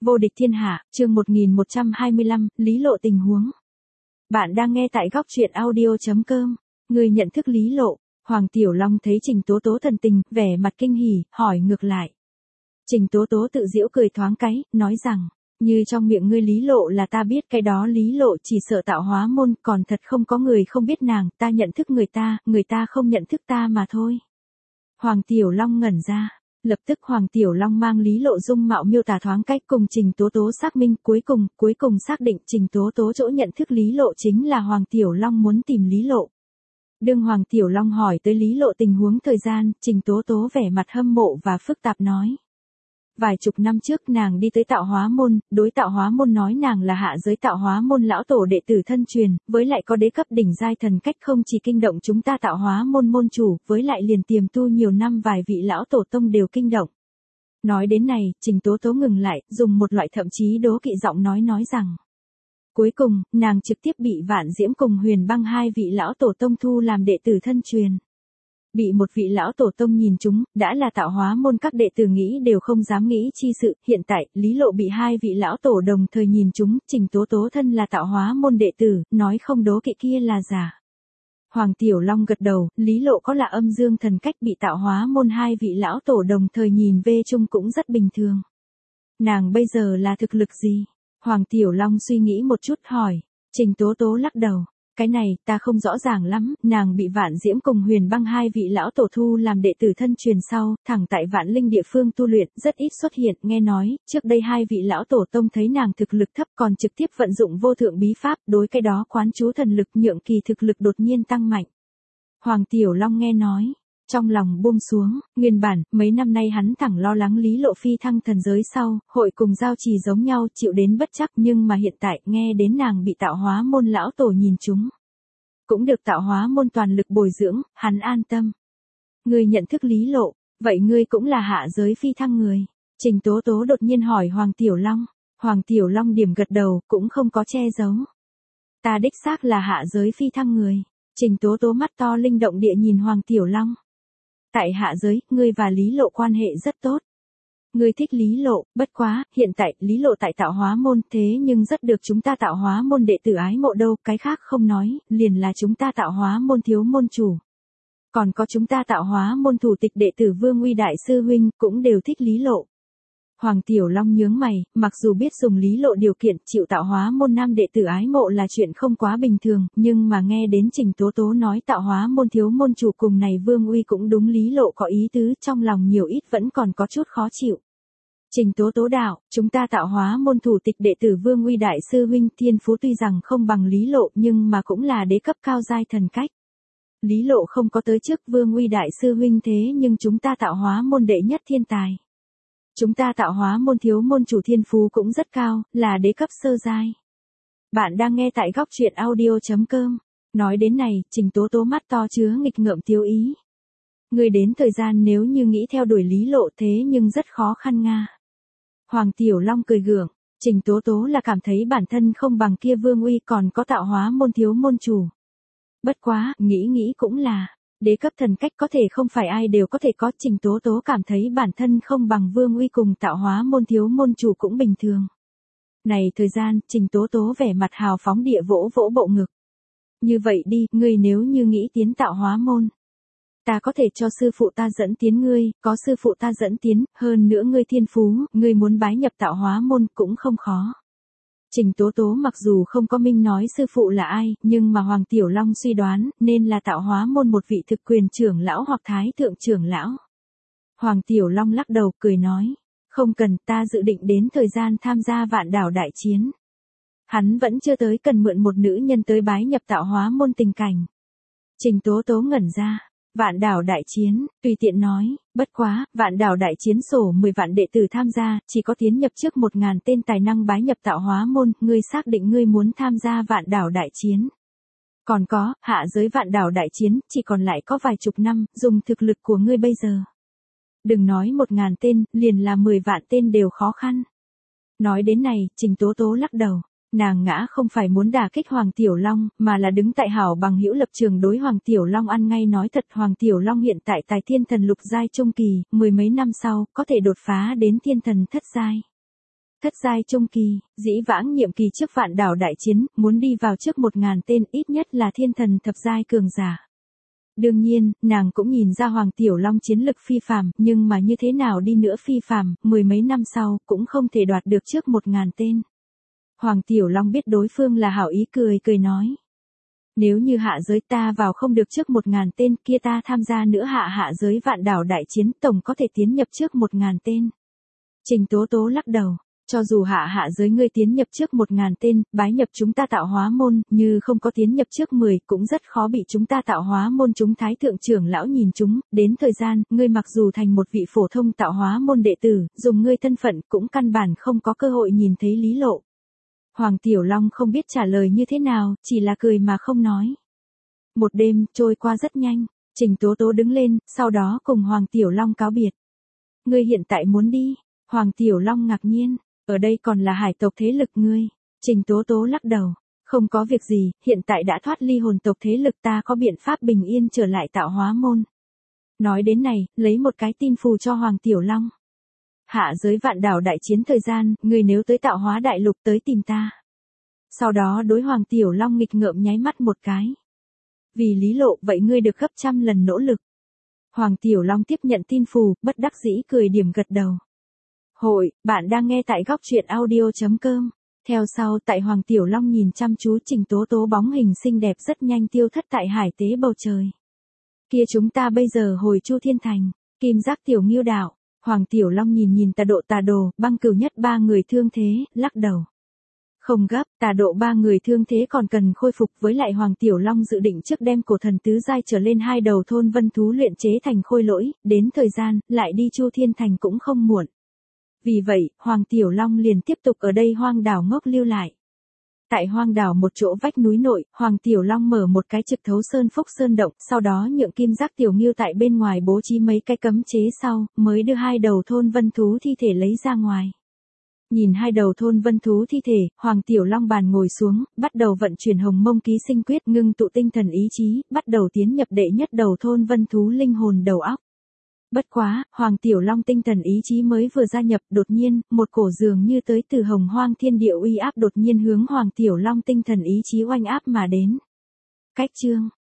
Vô địch thiên hạ, chương 1125, Lý Lộ tình huống. Bạn đang nghe tại góc truyện audio.com. Người nhận thức Lý Lộ. Hoàng Tiểu Long thấy Trình Tố Tố thần tình, vẻ mặt kinh hỉ, hỏi ngược lại. Trình Tố Tố tự giễu cười thoáng cái, nói rằng, như trong miệng ngươi Lý Lộ là ta biết, cái đó Lý Lộ chỉ sợ tạo hóa môn, còn thật không có người không biết nàng, ta nhận thức người ta không nhận thức ta mà thôi. Hoàng Tiểu Long ngẩn ra. Lập tức Hoàng Tiểu Long mang Lý Lộ dung mạo miêu tả thoáng cách cùng Trình Tố Tố xác minh, cuối cùng xác định Trình Tố Tố chỗ nhận thức Lý Lộ chính là Hoàng Tiểu Long muốn tìm Lý Lộ. Đương Hoàng Tiểu Long hỏi tới Lý Lộ tình huống thời gian, Trình Tố Tố vẻ mặt hâm mộ và phức tạp nói. Vài chục năm trước nàng đi tới tạo hóa môn, đối tạo hóa môn nói nàng là hạ giới tạo hóa môn lão tổ đệ tử thân truyền, với lại có đế cấp đỉnh giai thần cách không chỉ kinh động chúng ta tạo hóa môn môn chủ, với lại liền tiềm tu nhiều năm vài vị lão tổ tông đều kinh động. Nói đến này, Trình Tố Tố ngừng lại, dùng một loại thậm chí đố kỵ giọng nói rằng. Cuối cùng, nàng trực tiếp bị Vạn Diễm cùng Huyền Băng hai vị lão tổ tông thu làm đệ tử thân truyền. Bị một vị lão tổ tông nhìn chúng, đã là tạo hóa môn các đệ tử nghĩ đều không dám nghĩ chi sự, hiện tại, Lý Lộ bị hai vị lão tổ đồng thời nhìn chúng, Trình Tố Tố thân là tạo hóa môn đệ tử, nói không đố kỵ kia là giả. Hoàng Tiểu Long gật đầu, Lý Lộ có là âm dương thần cách bị tạo hóa môn hai vị lão tổ đồng thời nhìn về chung cũng rất bình thường. Nàng bây giờ là thực lực gì? Hoàng Tiểu Long suy nghĩ một chút hỏi, Trình Tố Tố lắc đầu. Cái này, ta không rõ ràng lắm, nàng bị Vạn Diễm cùng Huyền Băng hai vị lão tổ thu làm đệ tử thân truyền sau, thẳng tại Vạn Linh địa phương tu luyện, rất ít xuất hiện, nghe nói, trước đây hai vị lão tổ tông thấy nàng thực lực thấp còn trực tiếp vận dụng vô thượng bí pháp, đối cái đó quán chú thần lực nhượng kỳ thực lực đột nhiên tăng mạnh. Hoàng Tiểu Long nghe nói, trong lòng buông xuống, nguyên bản, mấy năm nay hắn thẳng lo lắng Lý Lộ phi thăng thần giới sau, hội cùng giao trì giống nhau chịu đến bất chắc nhưng mà hiện tại nghe đến nàng bị tạo hóa môn lão tổ nhìn chúng. Cũng được tạo hóa môn toàn lực bồi dưỡng, hắn an tâm. Ngươi nhận thức Lý Lộ, vậy ngươi cũng là hạ giới phi thăng người. Trình Tố Tố đột nhiên hỏi Hoàng Tiểu Long. Hoàng Tiểu Long điểm gật đầu, cũng không có che giấu. Ta đích xác là hạ giới phi thăng người. Trình Tố Tố mắt to linh động địa nhìn Hoàng Tiểu Long. Tại hạ giới, ngươi và Lý Lộ quan hệ rất tốt. Ngươi thích Lý Lộ, bất quá, hiện tại, Lý Lộ tại tạo hóa môn thế nhưng rất được chúng ta tạo hóa môn đệ tử ái mộ đâu, cái khác không nói, liền là chúng ta tạo hóa môn thiếu môn chủ. Còn có chúng ta tạo hóa môn thủ tịch đệ tử Vương Uy Đại Sư Huynh, cũng đều thích Lý Lộ. Hoàng Tiểu Long nhướng mày, mặc dù biết dùng Lý Lộ điều kiện chịu tạo hóa môn nam đệ tử ái mộ là chuyện không quá bình thường, nhưng mà nghe đến Trình Tố Tố nói tạo hóa môn thiếu môn chủ cùng này Vương Uy cũng đúng Lý Lộ có ý tứ, trong lòng nhiều ít vẫn còn có chút khó chịu. Trình Tố Tố đạo, chúng ta tạo hóa môn thủ tịch đệ tử Vương Uy Đại Sư Huynh thiên phú tuy rằng không bằng Lý Lộ nhưng mà cũng là đế cấp cao giai thần cách. Lý Lộ không có tới trước Vương Uy Đại Sư Huynh thế nhưng chúng ta tạo hóa môn đệ nhất thiên tài. Chúng ta tạo hóa môn thiếu môn chủ thiên phú cũng rất cao, là đế cấp sơ giai. Bạn đang nghe tại góc truyện audio.com. Nói đến này, Trình Tố Tố mắt to chứa nghịch ngợm tiêu ý. Người đến thời gian nếu như nghĩ theo đuổi Lý Lộ thế nhưng rất khó khăn nga. Hoàng Tiểu Long cười gượng, Trình Tố Tố là cảm thấy bản thân không bằng kia Vương Uy còn có tạo hóa môn thiếu môn chủ. Bất quá, nghĩ cũng là. Đế cấp thần cách có thể không phải ai đều có thể có, Trình Tố Tố cảm thấy bản thân không bằng Vương Uy cùng tạo hóa môn thiếu môn chủ cũng bình thường. Này thời gian, Trình Tố Tố vẻ mặt hào phóng địa vỗ bộ ngực. Như vậy đi, ngươi nếu như nghĩ tiến tạo hóa môn. Ta có thể cho sư phụ ta dẫn tiến ngươi, có sư phụ ta dẫn tiến, hơn nữa ngươi thiên phú, ngươi muốn bái nhập tạo hóa môn cũng không khó. Trình Tố Tố mặc dù không có minh nói sư phụ là ai, nhưng mà Hoàng Tiểu Long suy đoán, nên là tạo hóa môn một vị thực quyền trưởng lão hoặc thái thượng trưởng lão. Hoàng Tiểu Long lắc đầu cười nói, không cần, ta dự định đến thời gian tham gia vạn đảo đại chiến. Hắn vẫn chưa tới cần mượn một nữ nhân tới bái nhập tạo hóa môn tình cảnh. Trình Tố Tố ngẩn ra. Vạn đảo đại chiến, tùy tiện nói, bất quá, vạn đảo đại chiến sổ 10 vạn đệ tử tham gia, chỉ có tiến nhập trước 1000 tên tài năng bái nhập tạo hóa môn, ngươi xác định ngươi muốn tham gia vạn đảo đại chiến. Còn có, hạ giới vạn đảo đại chiến, chỉ còn lại có vài chục năm, dùng thực lực của ngươi bây giờ. Đừng nói 1000 tên, liền là 10 vạn tên đều khó khăn. Nói đến này, Trình Tố Tố lắc đầu. Nàng ngã không phải muốn đả kích Hoàng Tiểu Long, mà là đứng tại hảo bằng hữu lập trường đối Hoàng Tiểu Long ăn ngay nói thật. Hoàng Tiểu Long hiện tại tài thiên thần lục giai trung kỳ, 10 mấy năm sau, có thể đột phá đến thiên thần thất giai. Thất giai trung kỳ, dĩ vãng nhiệm kỳ trước vạn đảo đại chiến, muốn đi vào trước 1000 tên ít nhất là thiên thần thập giai cường giả. Đương nhiên, nàng cũng nhìn ra Hoàng Tiểu Long chiến lực phi phàm, nhưng mà như thế nào đi nữa phi phàm, mười mấy năm sau, cũng không thể đoạt được trước 1000 tên. Hoàng Tiểu Long biết đối phương là hảo ý cười nói. Nếu như hạ giới ta vào không được trước 1000 tên kia ta tham gia nữa hạ giới vạn đảo đại chiến tổng có thể tiến nhập trước 1000 tên. Trình Tố Tố lắc đầu. Cho dù hạ giới ngươi tiến nhập trước 1000 tên, bái nhập chúng ta tạo hóa môn, như không có tiến nhập trước 10, cũng rất khó bị chúng ta tạo hóa môn chúng thái thượng trưởng lão nhìn chúng, đến thời gian, ngươi mặc dù thành một vị phổ thông tạo hóa môn đệ tử, dùng ngươi thân phận cũng căn bản không có cơ hội nhìn thấy Lý Lộ. Hoàng Tiểu Long không biết trả lời như thế nào, chỉ là cười mà không nói. Một đêm, trôi qua rất nhanh, Trình Tố Tố đứng lên, sau đó cùng Hoàng Tiểu Long cáo biệt. Ngươi hiện tại muốn đi? Hoàng Tiểu Long ngạc nhiên. Ở đây còn là hải tộc thế lực ngươi. Trình Tố Tố lắc đầu. Không có việc gì, hiện tại đã thoát ly hồn tộc thế lực ta có biện pháp bình yên trở lại tạo hóa môn. Nói đến này, lấy một cái tin phù cho Hoàng Tiểu Long. Hạ giới vạn đảo đại chiến thời gian, ngươi nếu tới tạo hóa đại lục tới tìm ta. Sau đó đối Hoàng Tiểu Long nghịch ngợm nháy mắt một cái. Vì Lý Lộ, vậy ngươi được gấp 100 lần nỗ lực. Hoàng Tiểu Long tiếp nhận tin phù, bất đắc dĩ cười điểm gật đầu. Hội, bạn đang nghe tại góc truyện audio.com. Theo sau, tại Hoàng Tiểu Long nhìn chăm chú Trình Tố Tố bóng hình xinh đẹp rất nhanh tiêu thất tại hải tế bầu trời. Kia chúng ta bây giờ hồi Chu Thiên Thành, Kim Giác Tiểu Ngưu Đạo. Hoàng Tiểu Long nhìn Tà Đồ, Băng Cửu Nhất ba người thương thế, lắc đầu. Không gấp, Tà Độ ba người thương thế còn cần khôi phục, với lại Hoàng Tiểu Long dự định trước đem cổ thần tứ giai trở lên 2 đầu thôn vân thú luyện chế thành khôi lỗi, đến thời gian, lại đi Chu Thiên Thành cũng không muộn. Vì vậy, Hoàng Tiểu Long liền tiếp tục ở đây hoang đảo ngốc lưu lại. Tại hoang đảo một chỗ vách núi nội, Hoàng Tiểu Long mở một cái trực thấu sơn phúc sơn động, sau đó nhượng Kim Giác Tiểu Ngưu tại bên ngoài bố trí mấy cái cấm chế sau, mới đưa 2 đầu thôn vân thú thi thể lấy ra ngoài. Nhìn 2 đầu thôn vân thú thi thể, Hoàng Tiểu Long bàn ngồi xuống, bắt đầu vận chuyển Hồng Mông Ký Sinh Quyết, ngưng tụ tinh thần ý chí, bắt đầu tiến nhập đệ nhất đầu thôn vân thú linh hồn đầu óc. Bất quá, Hoàng Tiểu Long tinh thần ý chí mới vừa gia nhập, đột nhiên, một cổ dường như tới từ hồng hoang thiên địa uy áp đột nhiên hướng Hoàng Tiểu Long tinh thần ý chí oanh áp mà đến. Cách chương